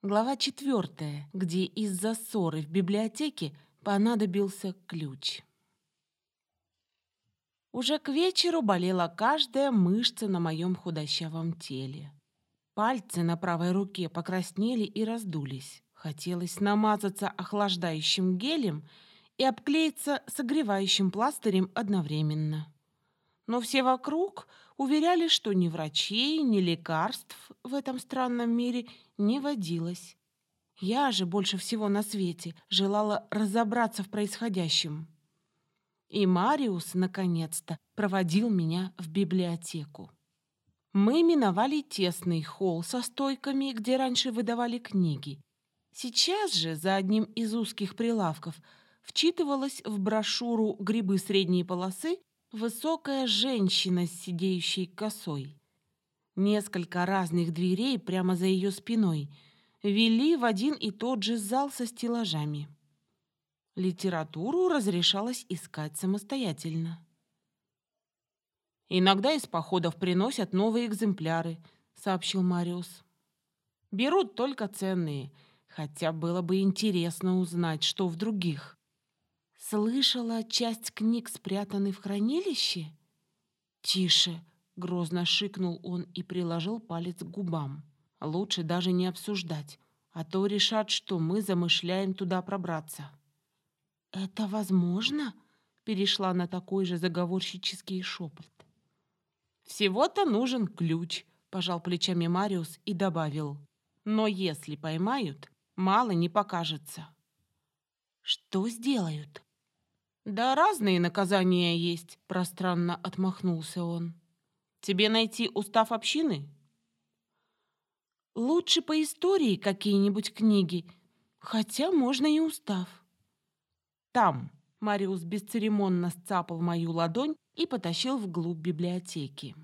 Глава 4, где из-за ссоры в библиотеке понадобился ключ. Уже к вечеру болела каждая мышца на моем худощавом теле. Пальцы на правой руке покраснели и раздулись. Хотелось намазаться охлаждающим гелем и обклеиться согревающим пластырем одновременно. Но все вокруг уверяли, что ни врачей, ни лекарств в этом странном мире не водилось. Я же больше всего на свете желала разобраться в происходящем. И Мариус, наконец-то, проводил меня в библиотеку. Мы миновали тесный холл со стойками, где раньше выдавали книги. Сейчас же за одним из узких прилавков вчитывалась в брошюру «Грибы средней полосы» высокая женщина с сидеющей косой. Несколько разных дверей прямо за ее спиной вели в один и тот же зал со стеллажами. Литературу разрешалось искать самостоятельно. «Иногда из походов приносят новые экземпляры», — сообщил Мариус. «Берут только ценные, хотя было бы интересно узнать, что в других». «Слышала, часть книг спрятаны в хранилище?» «Тише!» — грозно шикнул он и приложил палец к губам. «Лучше даже не обсуждать, а то решат, что мы замышляем туда пробраться». «Это возможно?» — перешла на такой же заговорщический шепот. «Всего-то нужен ключ», — пожал плечами Мариус и добавил. «Но если поймают, мало не покажется». «Что сделают?» «Да разные наказания есть», — пространно отмахнулся он. «Тебе найти устав общины?» «Лучше по истории какие-нибудь книги, хотя можно и устав». «Там», — Мариус бесцеремонно сцапал мою ладонь и потащил вглубь библиотеки.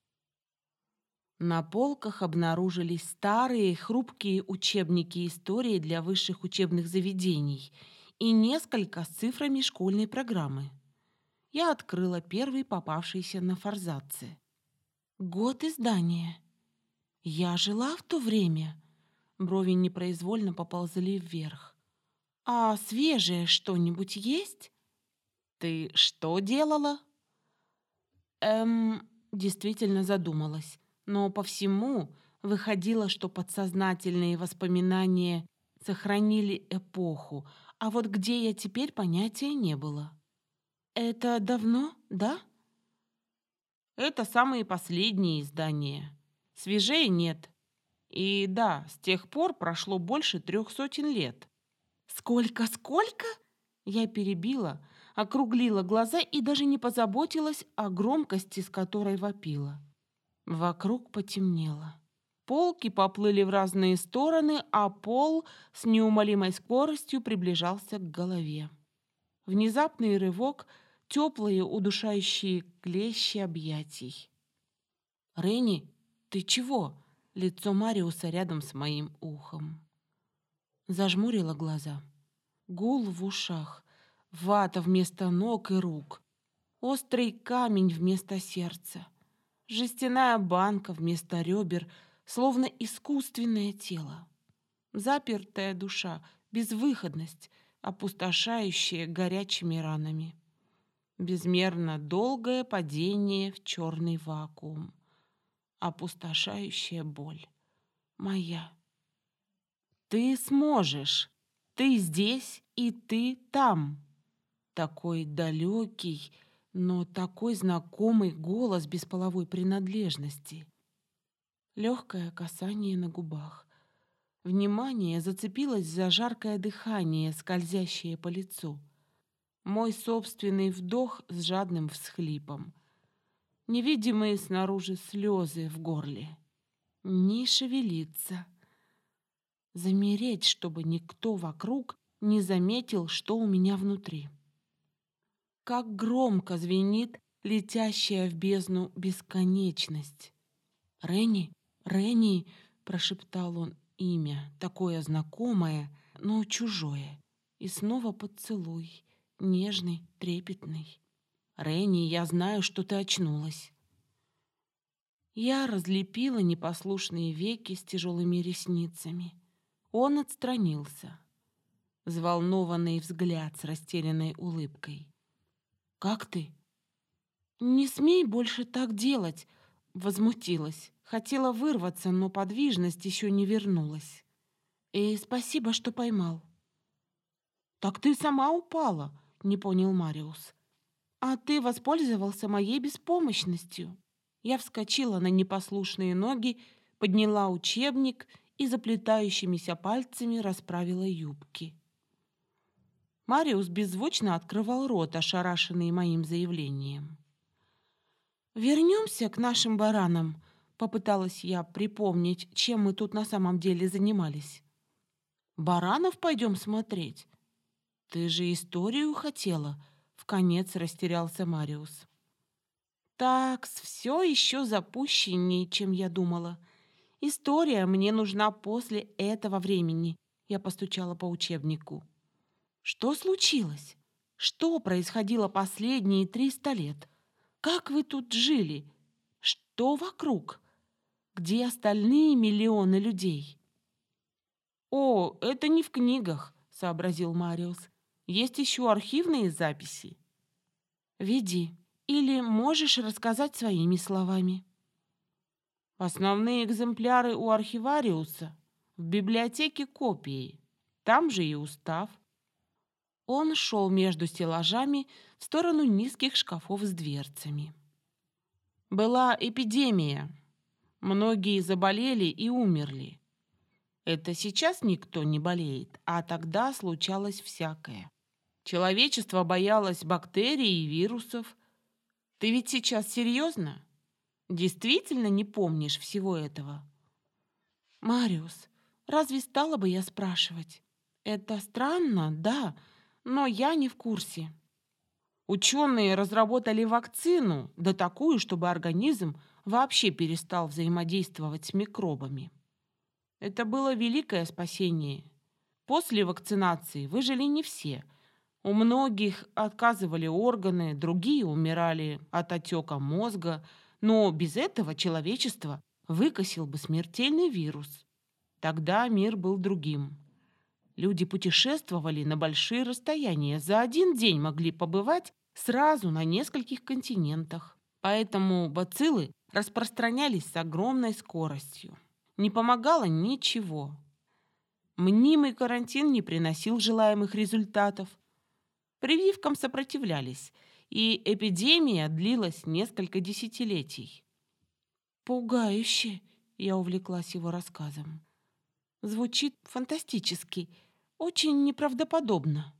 На полках обнаружились старые хрупкие учебники истории для высших учебных заведений и несколько с цифрами школьной программы. Я открыла первый попавшийся на форзаце. Год издания. Я жила в то время. Брови непроизвольно поползли вверх. А свежее что-нибудь есть? Ты что делала? Действительно задумалась. Но по всему выходило, что подсознательные воспоминания сохранили эпоху, а вот где я теперь, понятия не было. Это давно, да? Это самые последние издания. Свежее нет. И да, с тех пор прошло больше 300 лет. Сколько? Я перебила, округлила глаза и даже не позаботилась о громкости, с которой вопила. Вокруг потемнело. Полки поплыли в разные стороны, а пол с неумолимой скоростью приближался к голове. Внезапный рывок, теплые удушающие клещи объятий. «Ренни, ты чего?» Лицо Мариуса рядом с моим ухом. Зажмурила глаза. Гул в ушах, вата вместо ног и рук, острый камень вместо сердца, жестяная банка вместо ребер, словно искусственное тело. Запертая душа, безвыходность, опустошающая горячими ранами. Безмерно долгое падение в черный вакуум. Опустошающая боль. Моя. Ты сможешь. Ты здесь и ты там. Такой далекий, но такой знакомый голос без половой принадлежности. Легкое касание на губах. Внимание зацепилось за жаркое дыхание, скользящее по лицу. Мой собственный вдох с жадным всхлипом. Невидимые снаружи слезы в горле. Не шевелиться. Замереть, чтобы никто вокруг не заметил, что у меня внутри. Как громко звенит летящая в бездну бесконечность. «Ренни, Ренни!» — прошептал он имя, такое знакомое, но чужое. И снова поцелуй, нежный, трепетный. «Ренни, я знаю, что ты очнулась». Я разлепила непослушные веки с тяжелыми ресницами. Он отстранился. Взволнованный взгляд с растерянной улыбкой. «Как ты?» «Не смей больше так делать!» Возмутилась. Хотела вырваться, но подвижность еще не вернулась. «И спасибо, что поймал». «Так ты сама упала», — не понял Мариус. «А ты воспользовался моей беспомощностью». Я вскочила на непослушные ноги, подняла учебник и заплетающимися пальцами расправила юбки. Мариус беззвучно открывал рот, ошарашенный моим заявлением. «Вернемся к нашим баранам», — попыталась я припомнить, чем мы тут на самом деле занимались. «Баранов пойдем смотреть? Ты же историю хотела», — вконец растерялся Мариус. «Такс, все еще запущеннее, чем я думала. История мне нужна после этого времени», — я постучала по учебнику. «Что случилось? Что происходило последние 300 лет? Как вы тут жили? Что вокруг? Где остальные миллионы людей?» «О, это не в книгах», — сообразил Мариус. «Есть еще архивные записи». «Веди. Или можешь рассказать своими словами». «Основные экземпляры у архивариуса. В библиотеке копии. Там же и устав». Он шел между стеллажами в сторону низких шкафов с дверцами. Была эпидемия. Многие заболели и умерли. Это сейчас никто не болеет, а тогда случалось всякое. Человечество боялось бактерий и вирусов. Ты ведь сейчас серьезно? Действительно не помнишь всего этого? Мариус, разве стала бы я спрашивать? Это странно, да, но я не в курсе. Ученые разработали вакцину, да такую, чтобы организм вообще перестал взаимодействовать с микробами. Это было великое спасение. После вакцинации выжили не все. У многих отказывали органы, другие умирали от отека мозга, но без этого человечество выкосил бы смертельный вирус. Тогда мир был другим. Люди путешествовали на большие расстояния, за один день могли побывать сразу на нескольких континентах. Поэтому бациллы распространялись с огромной скоростью. Не помогало ничего. Мнимый карантин не приносил желаемых результатов. Прививкам сопротивлялись, и эпидемия длилась несколько десятилетий. «Пугающе!» — я увлеклась его рассказом. «Звучит фантастически, очень неправдоподобно».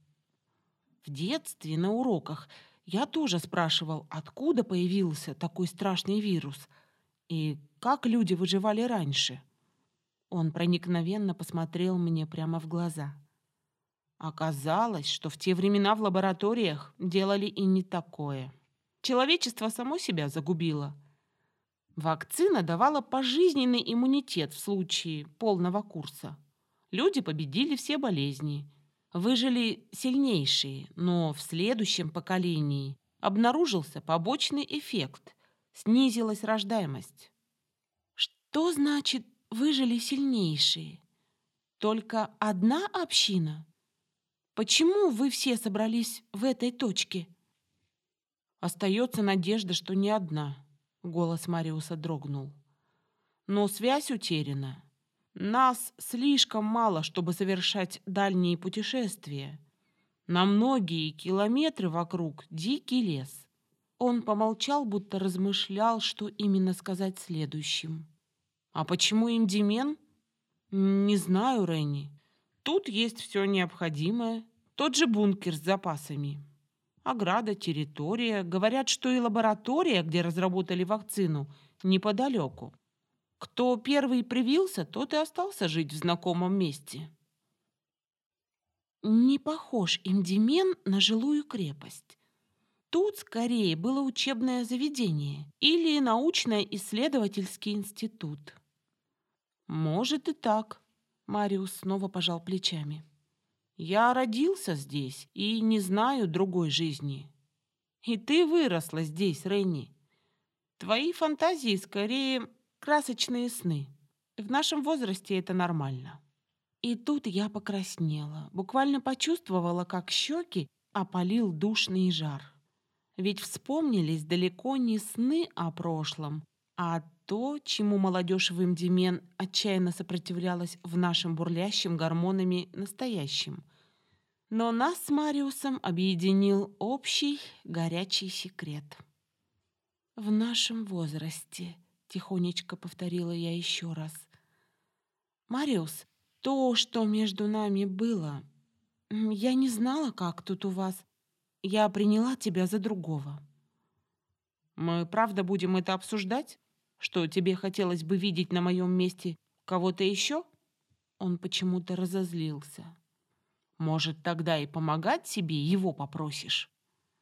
В детстве на уроках я тоже спрашивал, откуда появился такой страшный вирус и как люди выживали раньше. Он проникновенно посмотрел мне прямо в глаза. Оказалось, что в те времена в лабораториях делали и не такое. Человечество само себя загубило. Вакцина давала пожизненный иммунитет в случае полного курса. Люди победили все болезни. Выжили сильнейшие, но в следующем поколении обнаружился побочный эффект. Снизилась рождаемость. Что значит «выжили сильнейшие»? Только одна община? Почему вы все собрались в этой точке? Остается надежда, что не одна. Голос Мариуса дрогнул. Но связь утеряна. Нас слишком мало, чтобы совершать дальние путешествия. На многие километры вокруг дикий лес. Он помолчал, будто размышлял, что именно сказать следующим. А почему Индимен? Не знаю, Ренни. Тут есть все необходимое. Тот же бункер с запасами. Ограда, территория. Говорят, что и лаборатория, где разработали вакцину, неподалеку. Кто первый привился, тот и остался жить в знакомом месте. Не похож Индимен на жилую крепость. Тут скорее было учебное заведение или научно-исследовательский институт. Может и так, Мариус снова пожал плечами. Я родился здесь и не знаю другой жизни. И ты выросла здесь, Ренни. Твои фантазии скорее красочные сны. В нашем возрасте это нормально. И тут я покраснела, буквально почувствовала, как щеки опалил душный жар. Ведь вспомнились далеко не сны о прошлом, а то, чему молодежь в Имдимен отчаянно сопротивлялась в нашем бурлящем гормонами настоящем. Но нас с Мариусом объединил общий горячий секрет. «В нашем возрасте», — тихонечко повторила я еще раз. «Мариус, то, что между нами было, я не знала, как тут у вас. Я приняла тебя за другого». «Мы правда будем это обсуждать? Что тебе хотелось бы видеть на моем месте кого-то еще?» Он почему-то разозлился. «Может, тогда и помогать себе его попросишь?»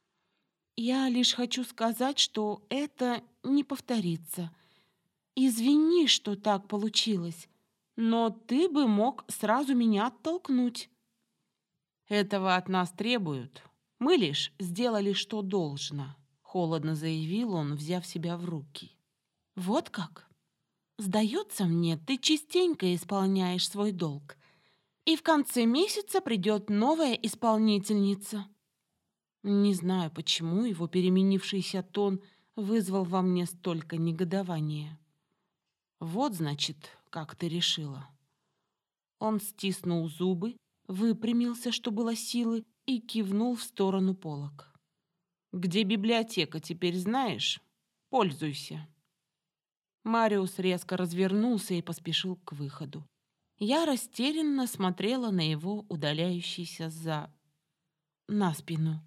«Я лишь хочу сказать, что это не повторится. Извини, что так получилось, но ты бы мог сразу меня оттолкнуть». «Этого от нас требуют. Мы лишь сделали, что должно», — холодно заявил он, взяв себя в руки. «Вот как? Сдается мне, ты частенько исполняешь свой долг, и в конце месяца придет новая исполнительница». Не знаю, почему его переменившийся тон вызвал во мне столько негодования. «Вот, значит, как ты решила». Он стиснул зубы, выпрямился, что было силы, и кивнул в сторону полок. «Где библиотека, теперь знаешь? Пользуйся». Мариус резко развернулся и поспешил к выходу. Я растерянно смотрела на его удаляющийся на спину.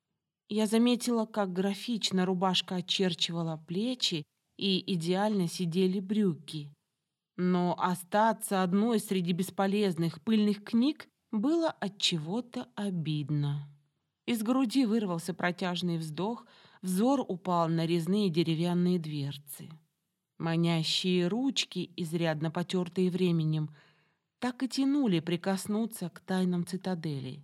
Я заметила, как графично рубашка очерчивала плечи и идеально сидели брюки. Но остаться одной среди бесполезных пыльных книг было от чего-то обидно. Из груди вырвался протяжный вздох, взор упал на резные деревянные дверцы. Манящие ручки, изрядно потертые временем, так и тянули прикоснуться к тайнам цитадели.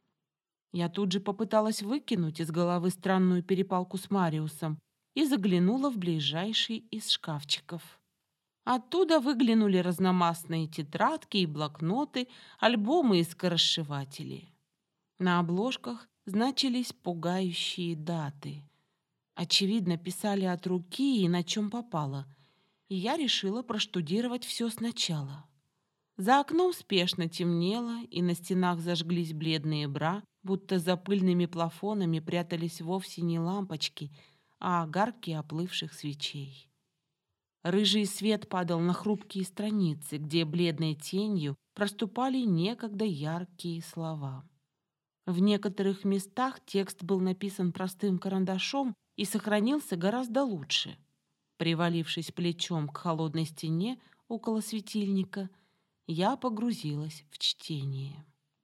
Я тут же попыталась выкинуть из головы странную перепалку с Мариусом и заглянула в ближайший из шкафчиков. Оттуда выглянули разномастные тетрадки и блокноты, альбомы и скоросшиватели. На обложках значились пугающие даты. Очевидно, писали от руки и на чем попало. И я решила проштудировать все сначала. За окном спешно темнело, и на стенах зажглись бледные бра, будто за пыльными плафонами прятались вовсе не лампочки, а огарки оплывших свечей. Рыжий свет падал на хрупкие страницы, где бледной тенью проступали некогда яркие слова. В некоторых местах текст был написан простым карандашом и сохранился гораздо лучше. Привалившись плечом к холодной стене около светильника, я погрузилась в чтение.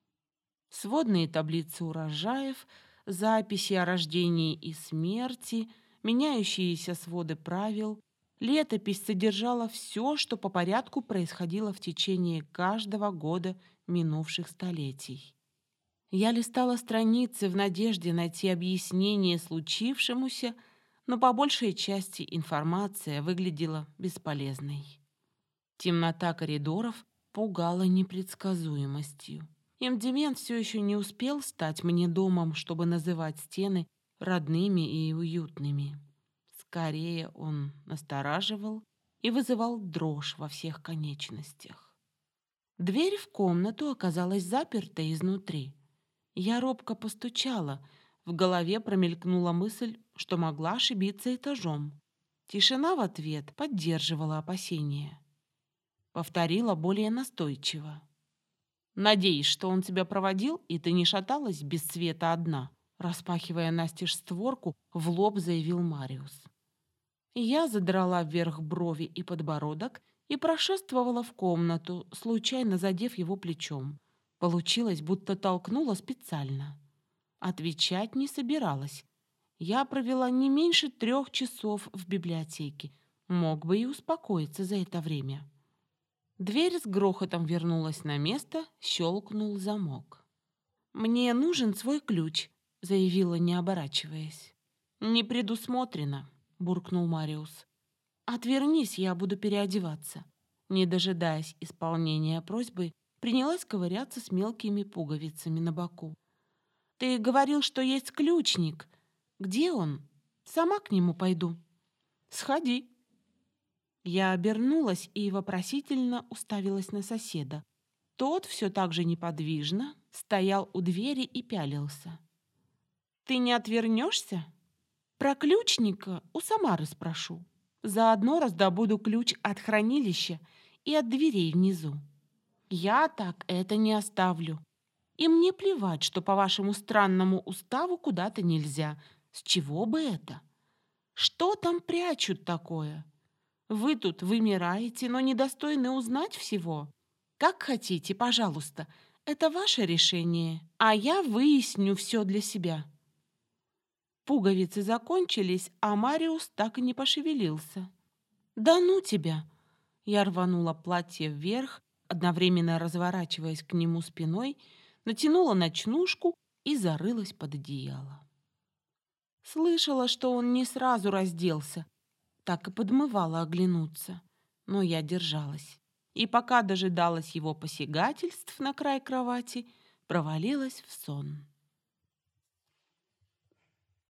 Сводные таблицы урожаев, записи о рождении и смерти, меняющиеся своды правил. Летопись содержала все, что по порядку происходило в течение каждого года минувших столетий. Я листала страницы в надежде найти объяснение случившемуся, но по большей части информация выглядела бесполезной. Темнота коридоров пугала непредсказуемостью. Имдимен все еще не успел стать мне домом, чтобы называть стены родными и уютными. Скорее, он настораживал и вызывал дрожь во всех конечностях. Дверь в комнату оказалась заперта изнутри. Я робко постучала. В голове промелькнула мысль, что могла ошибиться этажом. Тишина в ответ поддерживала опасения. Повторила более настойчиво. «Надеюсь, что он тебя проводил, и ты не шаталась без света одна», распахивая настежь створку, в лоб заявил Мариус. Я задрала вверх брови и подбородок и прошествовала в комнату, случайно задев его плечом. Получилось, будто толкнула специально. Отвечать не собиралась. Я провела не меньше 3 часов в библиотеке. Мог бы и успокоиться за это время. Дверь с грохотом вернулась на место, щелкнул замок. «Мне нужен свой ключ», — заявила, не оборачиваясь. «Не предусмотрено», — буркнул Мариус. «Отвернись, я буду переодеваться». Не дожидаясь исполнения просьбы, Принялась ковыряться с мелкими пуговицами на боку. «Ты говорил, что есть ключник. Где он? Сама к нему пойду». «Сходи». Я обернулась и вопросительно уставилась на соседа. Тот все так же неподвижно стоял у двери и пялился. «Ты не отвернешься?» «Про ключника у Самары спрошу. Заодно раздобуду ключ от хранилища и от дверей внизу. Я так это не оставлю. И мне плевать, что по вашему странному уставу куда-то нельзя. С чего бы это? Что там прячут такое? Вы тут вымираете, но недостойны узнать всего. Как хотите, пожалуйста. Это ваше решение, а я выясню все для себя». Пуговицы закончились, а Мариус так и не пошевелился. «Да ну тебя!» Я рванула платье вверх, одновременно разворачиваясь к нему спиной, натянула ночнушку и зарылась под одеяло. Слышала, что он не сразу разделся, так и подмывала оглянуться, но я держалась. И пока дожидалась его посягательств на край кровати, провалилась в сон.